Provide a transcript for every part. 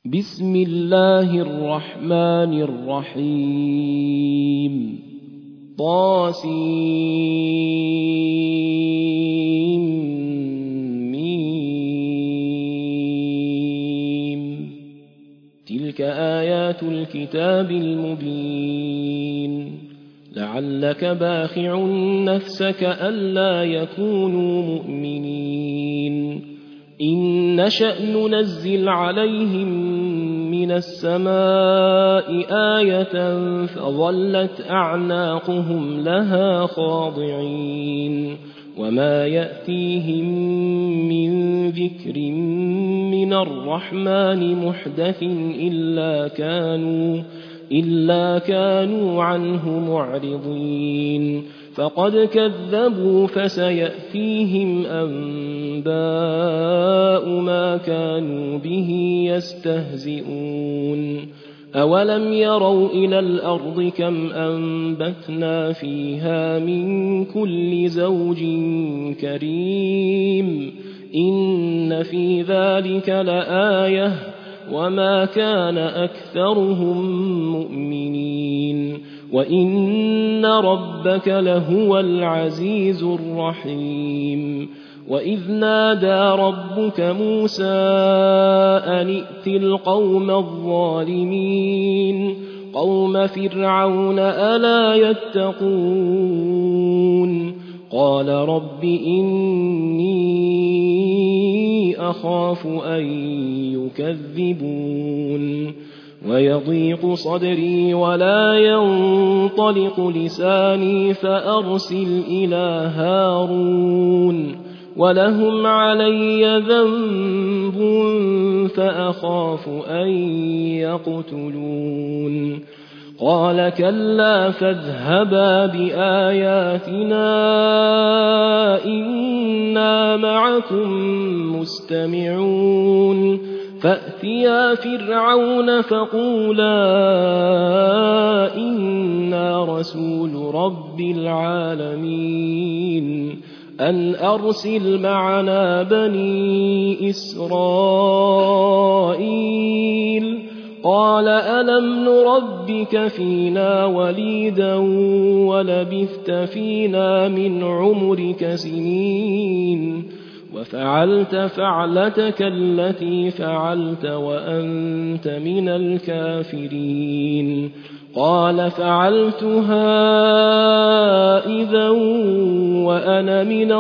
بسم الله الرحمن الرحيم طاسيم تلك آيات الكتاب المبين لعلك باخع نفسك ألا يكونوا مؤمنين إن نشأ ننزل عليهم من السماء آية فظلت أعناقهم لها خاضعين وما يأتيهم من ذكر من الرحمن محدث إلا كانوا عنه معرضين فقد كذبوا فسيأتيهم أنباء ما كانوا به يستهزئون أولم يروا إلى الأرض كم أنبتنا فيها من كل زوج كريم إن في ذلك لآية وما كان أكثرهم مؤمنين وإن ربك لهو العزيز الرحيم وإذ نادى ربك موسى أن ائت القوم الظالمين قوم فرعون ألا يتقون قال رب إني أخاف أن يكذبون ويضيق صدري ولا ينطلق لساني فأرسل إلى هارون ولهم علي ذنب فأخاف أن يقتلون قال كلا فاذهبا بآياتنا إنا معكم مستمعون فأتيا فرعون فقولا إنا رسول رب العالمين أن أرسل معنا بني إسرائيل قال ألم نربك فينا وليدا ولبثت فينا من عمرك سنين وفعلت فعلتك التي فعلت وأنت من الكافرين قال فعلتها إذا وأنا من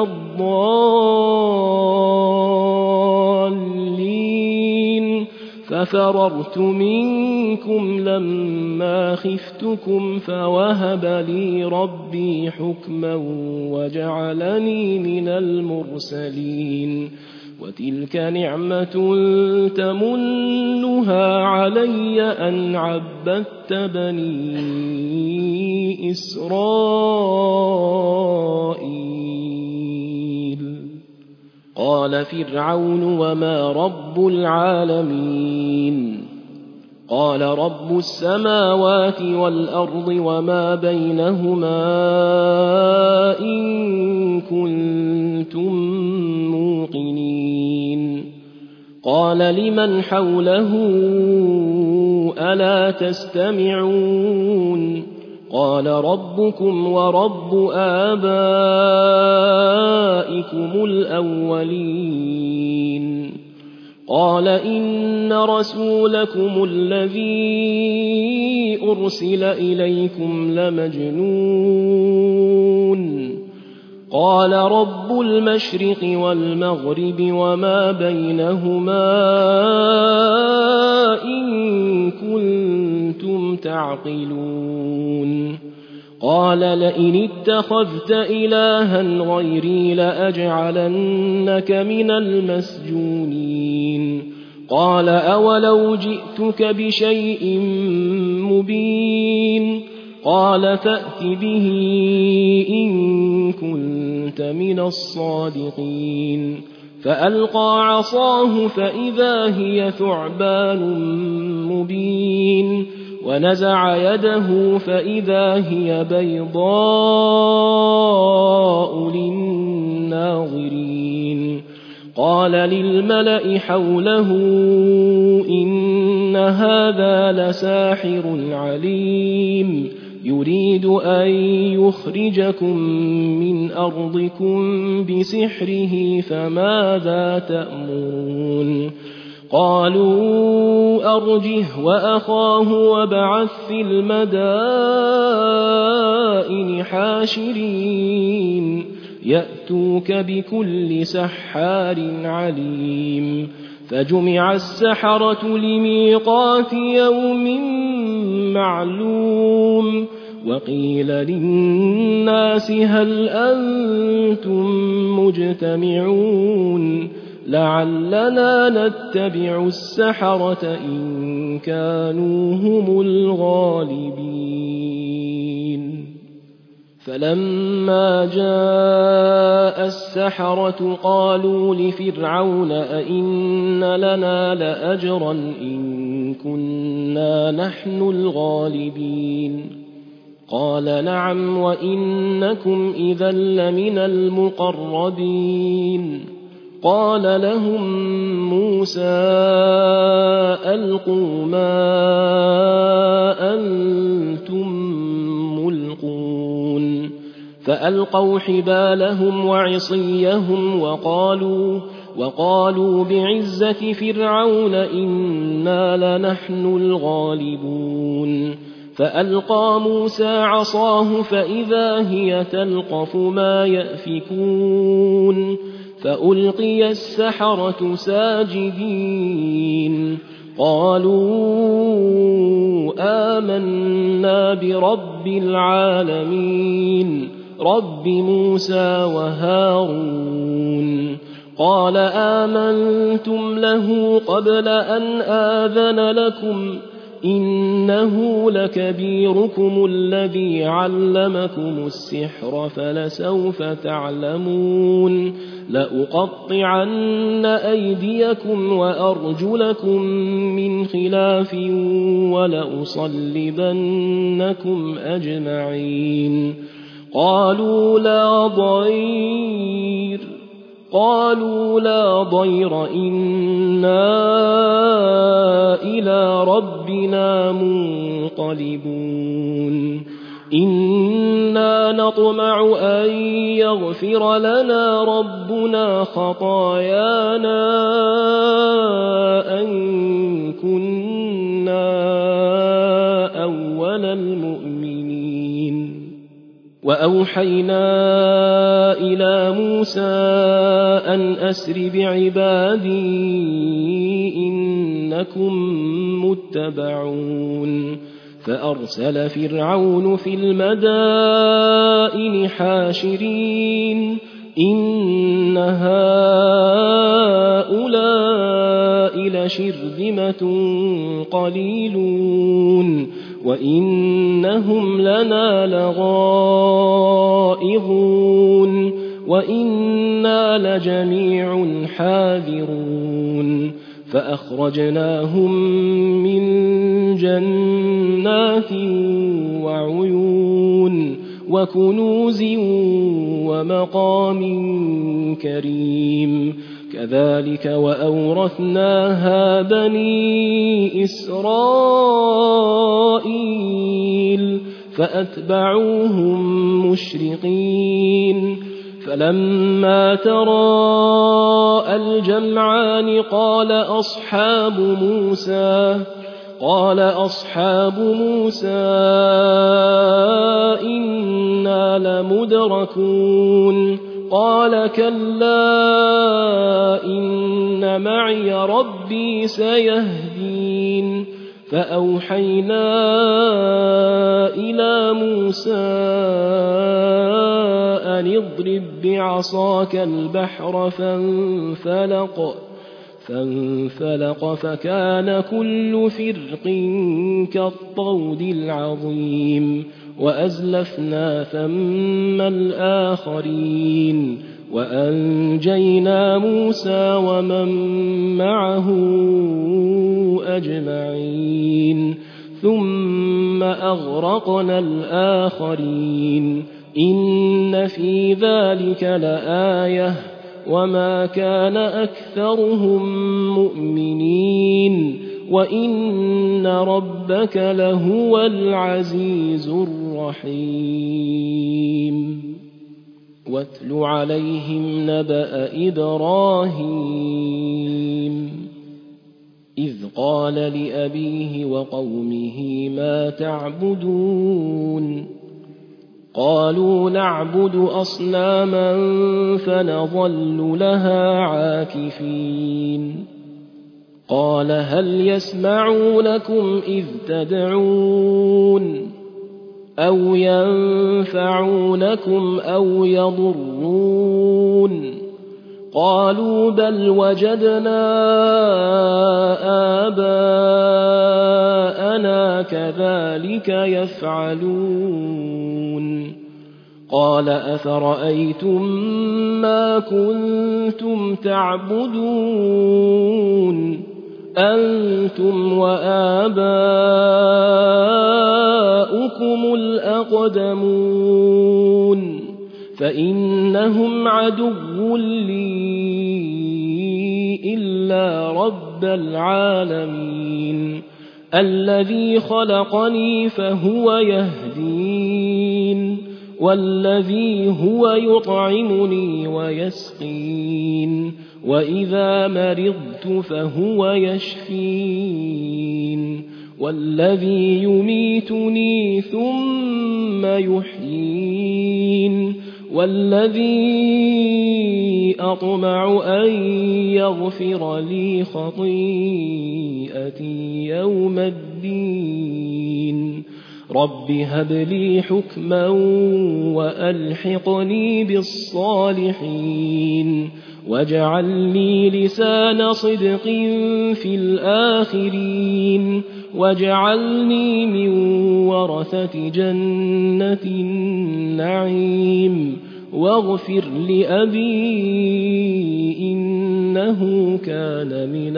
الضالين ففررت منكم لما خفتكم فوهب لي ربي حكما وجعلني من المرسلين وتلك نعمة تمنها علي أن عبدت بني إسرائيل قال فرعون وما رب العالمين قال رب السماوات والأرض وما بينهما إن كنتم موقنين قال لمن حوله ألا تستمعون قال ربكم ورب آبائكم الأولين قال إن رسولكم الذي أرسل إليكم لمجنون قال رب المشرق والمغرب وما بينهما إن كنتم تعقلون قال لئن اتخذت إلها غيري لأجعلنك من المسجونين قال أولو جئتك بشيء مبين قال فأت به إن كنت من الصادقين فألقى عصاه فإذا هي ثعبان مبين ونزع يده فإذا هي بيضاء للناظرين قال للملأ حوله إن إن هذا لساحر عليم يريد أن يخرجكم من أرضكم بسحره فماذا تأمرون قالوا أرجه وأخاه وابعث في المدائن حاشرين يأتوك بكل سحار عليم فجمع السحرة لميقات يوم معلوم وقيل للناس هل أنتم مجتمعون لعلنا نتبع السحرة إن كانوا هم الغالبين فلما جاء السحرة قالوا لفرعون أئن لنا لأجرا إن كنا نحن الغالبين قال نعم وإنكم إذا لمن المقربين قال لهم موسى ألقوا ما أنتم ملقون فألقوا حبالهم وعصيهم وقالوا بعزة فرعون إنا لنحن الغالبون فألقى موسى عصاه فإذا هي تلقف ما يأفكون فألقي السحرة ساجدين قالوا آمنا برب العالمين رب موسى وهارون قال آمنتم له قبل أن آذن لكم إنه لكبيركم الذي علمكم السحر فلسوف تعلمون لأقطعن أيديكم وأرجلكم من خلاف ولأصلبنكم أجمعين قالوا لا ضير إنا إلى ربنا منقلبون إنا نطمع أن يغفر لنا ربنا خطايانا أن كنا أول المؤمنين وأوحينا إلى موسى أن أسر بعبادي إنكم متبعون فأرسل فرعون في المدائن حاشرين إن هؤلاء لشرذمة قليلون وإنهم لنا لغائظون وإنا لجميع حاذرون فأخرجناهم من جنات وعيون وكنوز ومقام كريم كذلك وأورثناها بني إسرائيل فأتبعوهم مشرقين فلما تراءى الجمعان قال أصحاب موسى إنا لمدركون قال كلا إن معي ربي سيهدين فأوحينا إلى موسى أن اضرب بعصاك البحر فانفلق فكان كل فرق كالطود العظيم وأزلفنا ثم الآخرين وأنجينا موسى ومن معه أجمعين ثم أغرقنا الآخرين إن في ذلك لآية وما كان أكثرهم مؤمنين وإن ربك لهو العزيز الرحيم واتل عليهم نبأ إبراهيم إذ قال لأبيه وقومه ما تعبدون قالوا نعبد أصناما فنظل لها عاكفين قال هل يسمعونكم إذ تدعون أو ينفعونكم أو يضرون قالوا بل وجدنا آباءنا كذلك يفعلون قال أفرأيتم ما كنتم تعبدون أنتم وآباؤكم الأقدمون فإنهم عدو لي إلا رب العالمين الذي خلقني فهو يهدين والذي هو يطعمني ويسقين وإذا مرضت فهو يشفين والذي يميتني ثم يحيين والذي أطمع أن يغفر لي خطيئتي يوم الدين رب هب لي حكما وألحقني بالصالحين واجعل لي لسان صدق في الآخرين واجعلني من ورثة جنة النعيم واغفر لأبي إنه كان من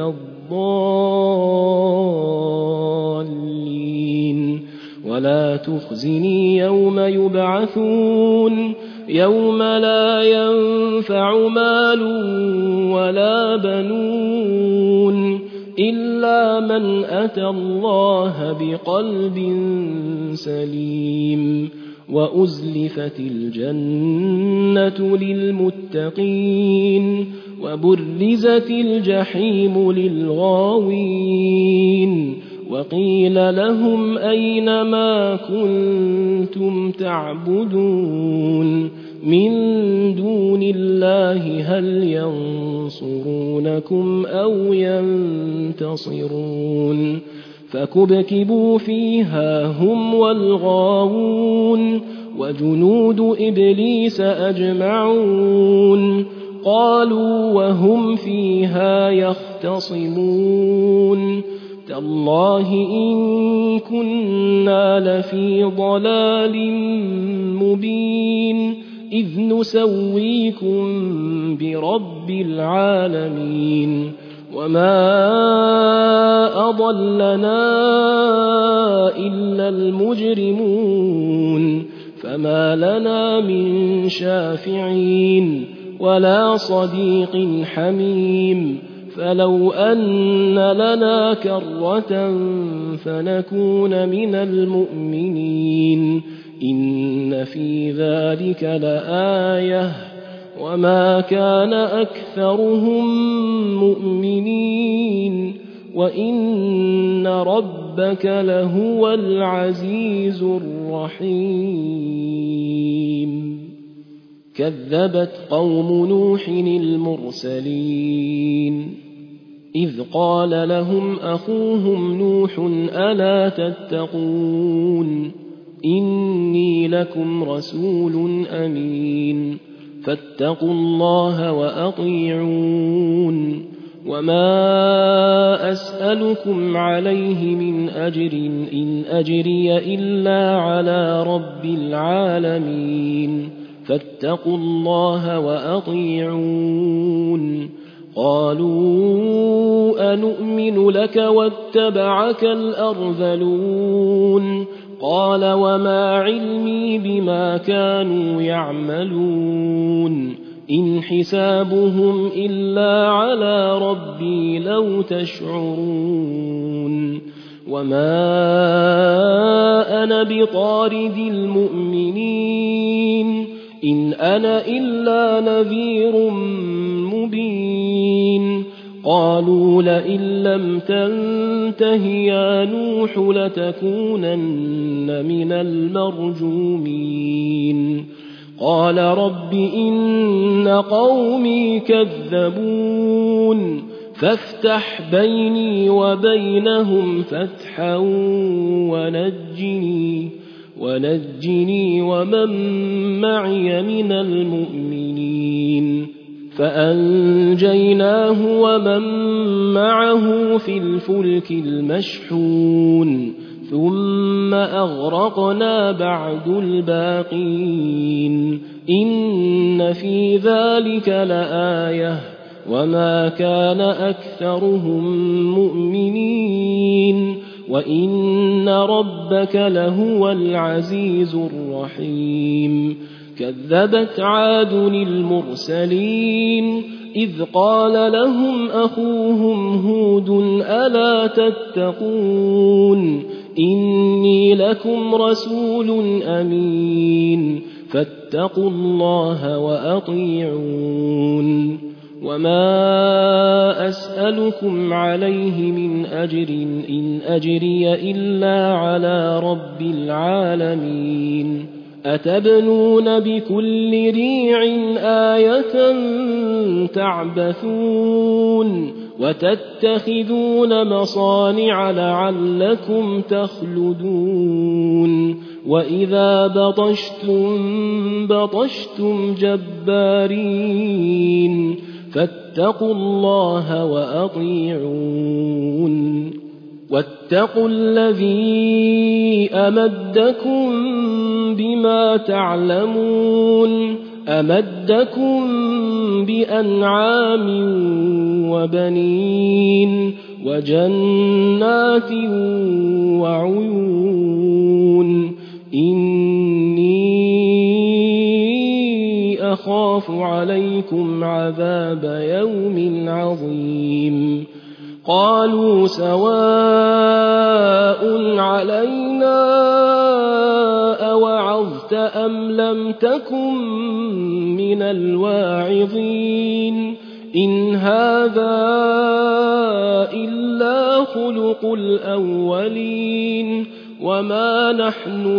الضالين ولا تخزني يوم يبعثون يوم لا ينفع مال ولا بنون إلا من أتى الله بقلب سليم وأزلفت الجنة للمتقين وبرزت الجحيم للغاوين وقيل لهم أين ما كنتم تعبدون من دون الله هل ينصرونكم أو ينتصرون فكبكبوا فيها هم والغاوون وجنود إبليس أجمعون قالوا وهم فيها يختصمون تالله إن كنا لفي ضلال مبين إذ نسويكم برب العالمين وما أضلنا إلا المجرمون فما لنا من شافعين ولا صديق حميم فلو أن لنا كرة فنكون من المؤمنين إن في ذلك لآية وما كان أكثرهم مؤمنين وإن ربك لهو العزيز الرحيم كذبت قوم نوح المرسلين إذ قال لهم أخوهم نوح ألا تتقون إني لكم رسول أمين فاتقوا الله وأطيعون وما أسألكم عليه من أجر إن أجري إلا على رب العالمين فاتقوا الله وأطيعون قالوا أنؤمن لك واتبعك الأرذلون قال وما علمي بما كانوا يعملون إن حسابهم إلا على ربي لو تشعرون وما أنا بطارد المؤمنين إن أنا إلا نذير مبين قالوا لئن لم تنته يا نوح لتكونن من المرجومين قال رب إن قومي كذبون فافتح بيني وبينهم فتحا ونجني ومن معي من المؤمنين فأنجيناه ومن معه في الفلك المشحون ثم أغرقنا بعد الباقين إن في ذلك لآية وما كان أكثرهم مؤمنين وإن ربك لهو العزيز الرحيم كذبت عاد المرسلين إذ قال لهم أخوهم هود ألا تتقون إني لكم رسول أمين فاتقوا الله وأطيعون وما أسألكم عليه من أجر إن أجري إلا على رب العالمين أتبنون بكل ريع آية تعبثون وتتخذون مصانع لعلكم تخلدون وإذا بطشتم جبارين فاتقوا الله وأطيعون واتقوا الذي أمدكم بما تعلمون أمدكم بأنعام وبنين وجنات وعيون إني أخاف عليكم عذاب يوم عظيم قالوا سواء علينا أوعظت أم لم تكن من الواعظين إن هذا إلا خلق الأولين وما نحن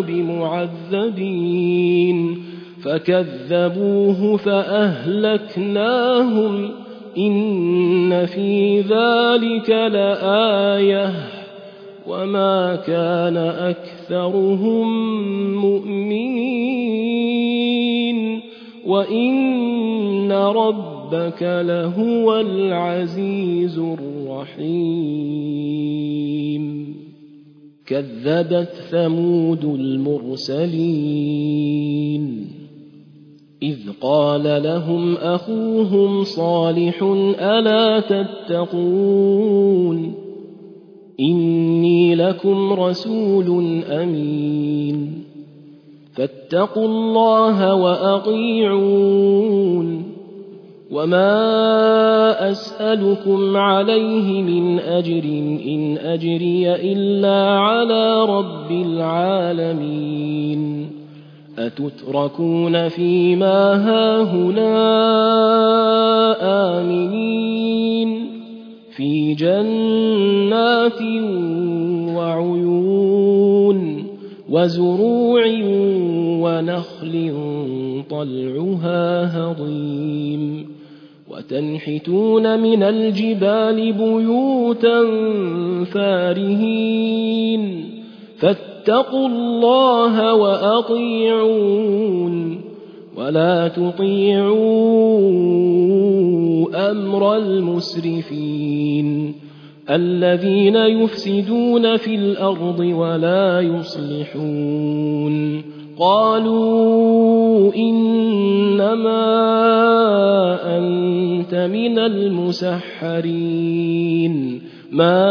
بمعذبين فكذبوه فأهلكناهم إن في ذلك لآية وما كان أكثرهم مؤمنين وإن ربك لهو العزيز الرحيم كذبت ثمود المرسلين إذ قال لهم أخوهم صالح ألا تتقون إني لكم رسول أمين فاتقوا الله وأطيعون وما أسألكم عليه من أجر إن أجري إلا على رب العالمين أتتركون فيما هاهنا آمنين في جنات وعيون وزروع ونخل طلعها هضيم وتنحتون من الجبال بيوتا فارهين فاتقوا الله وأطيعون ولا تطيعوا أمر المسرفين الذين يفسدون في الأرض ولا يصلحون قالوا إنما أنت من المسحرين ما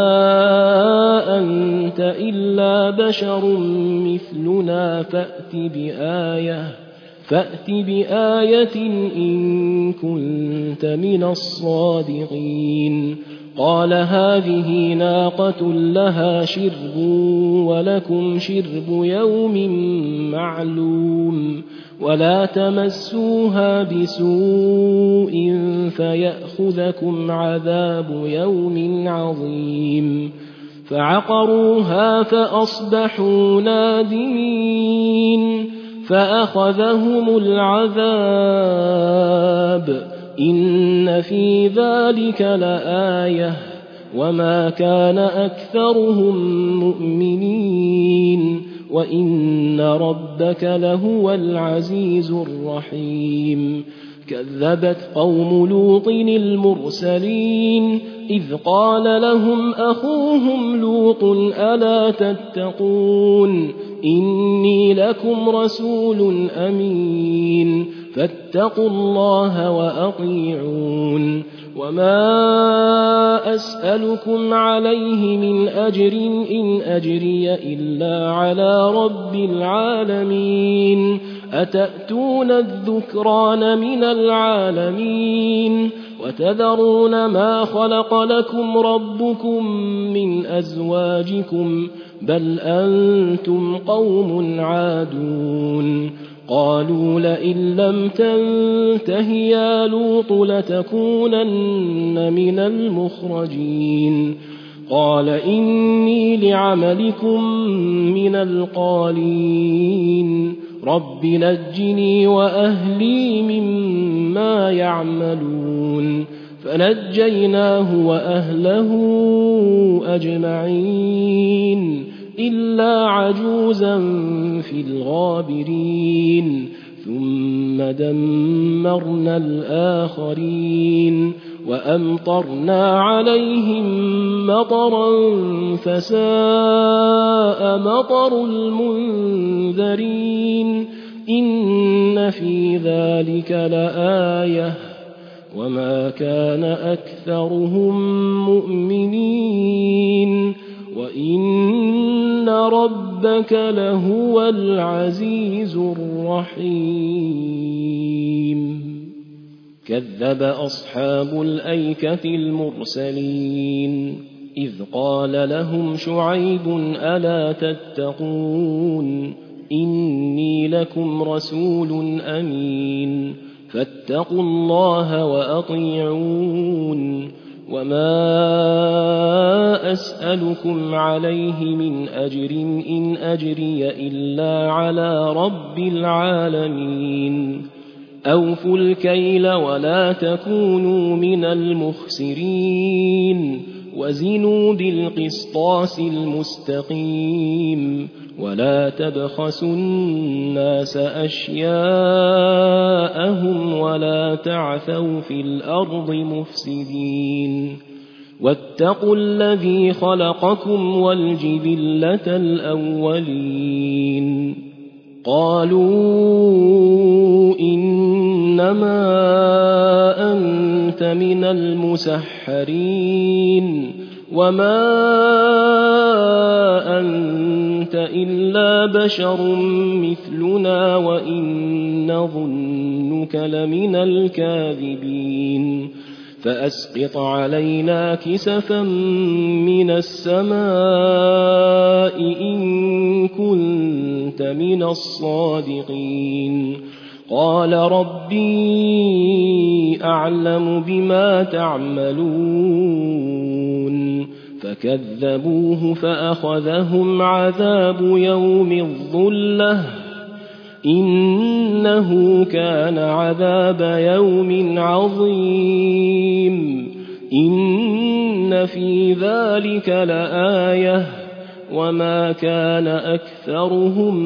أنت إلا بشر مثلنا فأت بآية إن كنت من الصادقين قال هذه ناقة لها شرب ولكم شرب يوم معلوم ولا تمسوها بسوء فيأخذكم عذاب يوم عظيم فعقروها فأصبحوا نادمين فأخذهم العذاب إن في ذلك لآية وما كان أكثرهم مؤمنين وإن ربك لهو العزيز الرحيم كذبت قوم لوط المرسلين إذ قال لهم أخوهم لوط ألا تتقون إني لكم رسول أمين فاتقوا الله وأطيعون وما أسألكم عليه من أجر إن أجري إلا على رب العالمين أتأتون الذكران من العالمين وتذرون ما خلق لكم ربكم من أزواجكم بل أنتم قوم عادون قالوا لئن لم تنته يا لوط لتكونن من المخرجين قال إني لعملكم من القالين رب نجني وأهلي مما يعملون فنجيناه وأهله أجمعين إلا عجوزا في الغابرين ثم دمرنا الآخرين وأمطرنا عليهم مطرا فساء مطر المنذرين إن في ذلك لآية وما كان أكثرهم مؤمنين وإن ربك لهو العزيز الرحيم كذب أصحاب الأيكة المرسلين إذ قال لهم شعيب ألا تتقون إني لكم رسول أمين فاتقوا الله وأطيعون وما أسألكم عليه من أجر إن أجري إلا على رب العالمين أوفوا الكيل ولا تكونوا من المخسرين وزنوا بالقسطاس المستقيم ولا تبخسوا الناس أشياءهم ولا تعثوا في الأرض مفسدين واتقوا الذي خلقكم والجبلة الأولين قالوا إنما أنت من المسحرين وما أنت إلا بشر مثلنا وإن نظنك لمن الكاذبين فأسقط علينا كسفا من السماء إن كنت من الصادقين قال ربي أعلم بما تعملون فكذبوه فأخذهم عذاب يوم الظلة إنه كان عذاب يوم عظيم إن في ذلك لآية وما كان أكثرهم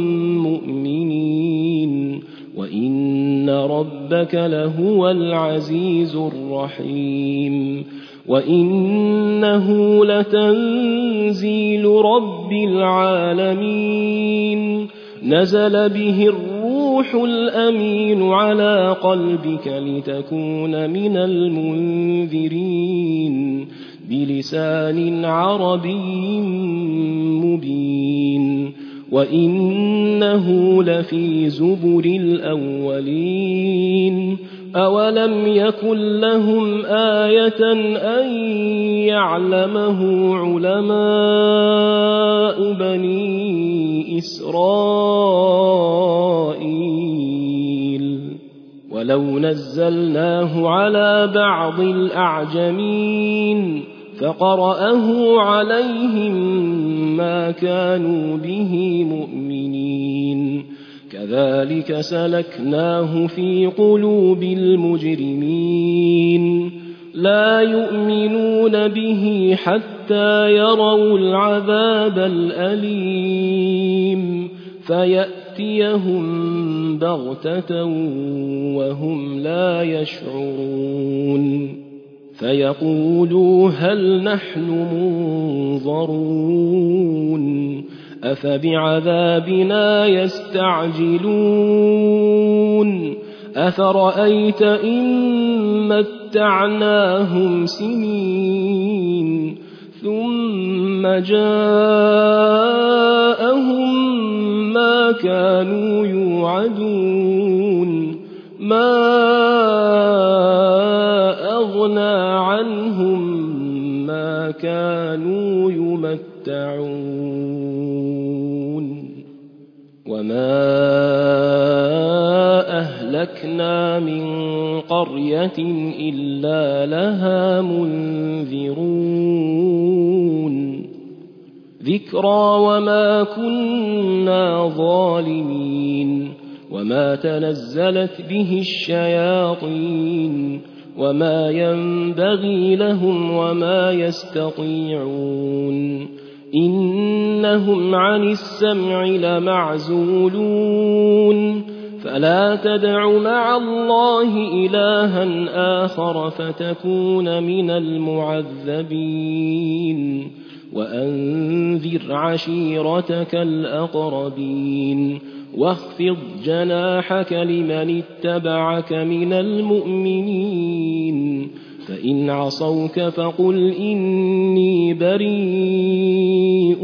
مؤمنين وإن ربك لهو العزيز الرحيم وإنه لتنزيل رب العالمين نزل به الروح الأمين على قلبك لتكون من المنذرين بلسان عربي مبين وإن إنه لفي زبر الأولين أولم يكن لهم آية أن يعلمه علماء بني إسرائيل ولو نزلناه على بعض الأعجمين فقرأه عليهم ما كانوا به مؤمنين كذلك سلكناه في قلوب المجرمين لا يؤمنون به حتى يروا العذاب الأليم فيأتيهم بغتة وهم لا يشعرون فيقولوا هل نحن منظرون أفبعذابنا يستعجلون أفرأيت إن متعناهم سنين ثم جاءهم ما كانوا يوعدون ما أغنى عنهم ما كانوا يمتعون وما أهلكنا من قرية إلا لها منذرون ذكرى وما كنا ظالمين وما تنزلت به الشياطين وما ينبغي لهم وما يستطيعون إنهم عن السمع لمعزولون فلا تدع مع الله إلها آخر فتكون من المعذبين وأنذر عشيرتك الأقربين واخفض جناحك لمن اتبعك من المؤمنين فإن عصوك فقل إني بريء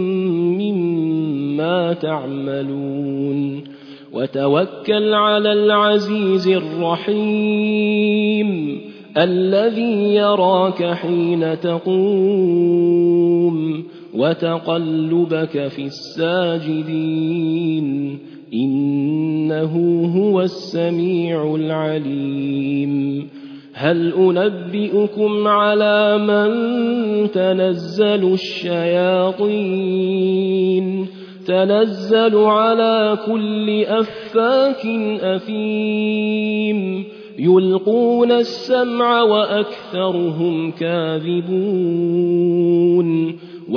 مما تعملون وتوكل على العزيز الرحيم الذي يراك حين تقوم وتقلبك في الساجدين إنه هو السميع العليم هل أنبئكم على من تنزل الشياطين تنزل على كل أفاك أثيم يلقون السمع وأكثرهم كاذبون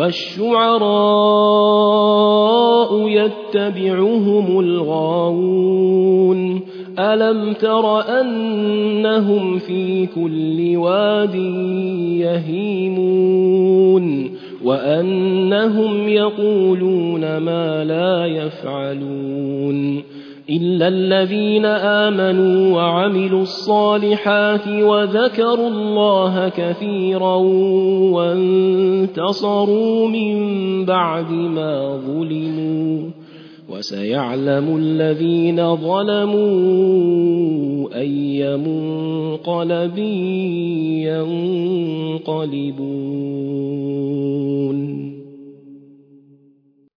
والشعراء يتبعهم الغاوون ألم تر أنهم في كل واد يهيمون وأنهم يقولون ما لا يفعلون إلا الذين آمنوا وعملوا الصالحات وذكروا الله كثيرا وانتصروا من بعد ما ظلموا وسيعلم الذين ظلموا أي منقلب ينقلبون